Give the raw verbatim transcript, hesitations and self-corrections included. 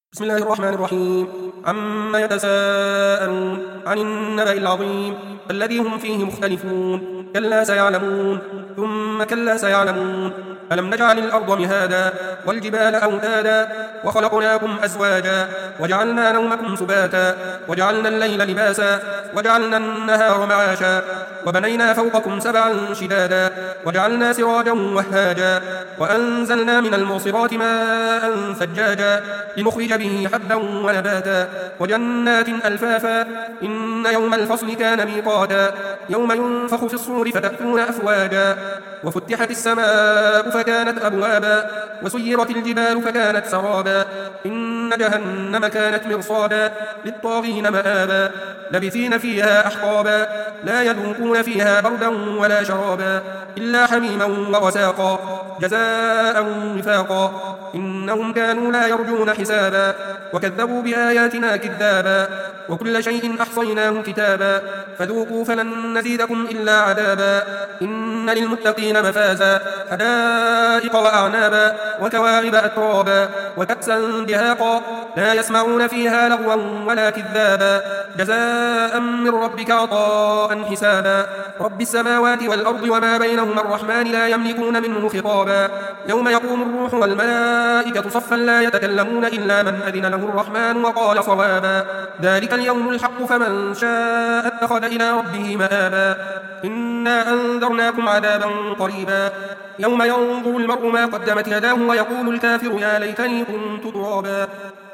بسم الله الرحمن الرحيم. عما يتساءلون عن النبأ العظيم الذي هم فيه مختلفون. كلا سيعلمون ثم كلا سيعلمون. ألم نجعل الأرض مهادا والجبال أوتادا وخلقناكم أزواجا وجعلنا نومكم سباتا وجعلنا الليل لباسا وجعلنا النهار معاشا وبنينا فوقكم سبعا شدادا وجعلنا سراجا وهاجا وأنزلنا من المعصرات ماء ثجاجا لنخرج به حبا ونباتا وجنات ألفافا. إن يوم الفصل كان ميقاتا يوم ينفخ في الصور فتأتون أفواجا وفتحت السماء فكانت أبوابا وسيرت الجبال فكانت سرابا. إن جهنم كانت مرصادا للطاغين مآبا لبثين فيها أحقابا لا يذوقون فيها بردا ولا شرابا إلا حميما وغساقا جزاء وفاقا. إنهم كانوا لا يرجون حسابا وكذبوا بآياتنا كذابا وكل شيء أحصيناه كتابا فذوقوا فلن نزيدكم إلا عذابا. إن للمتقين مفازا حدائق وأعنابا وكواعب أترابا وكأسا دهاقا لا يسمعون فيها لغوا ولا كذابا جزاء من ربك عطاء حسابا. رب السماوات والأرض وما بينهما الرحمن لا يملكون منه خطابا. يوم يقوم الروح والملائكة صفا لا يتكلمون إلا من أذن له الرحمن وقال صوابا. ذلك اليوم الحق فمن شاء اتخذ إلى ربه مآبا. إنا أنذرناكم عذابا قريبا يوم ينظر المرء ما قدمت يداه ويقول الكافر يا ليتني كنت ترابا.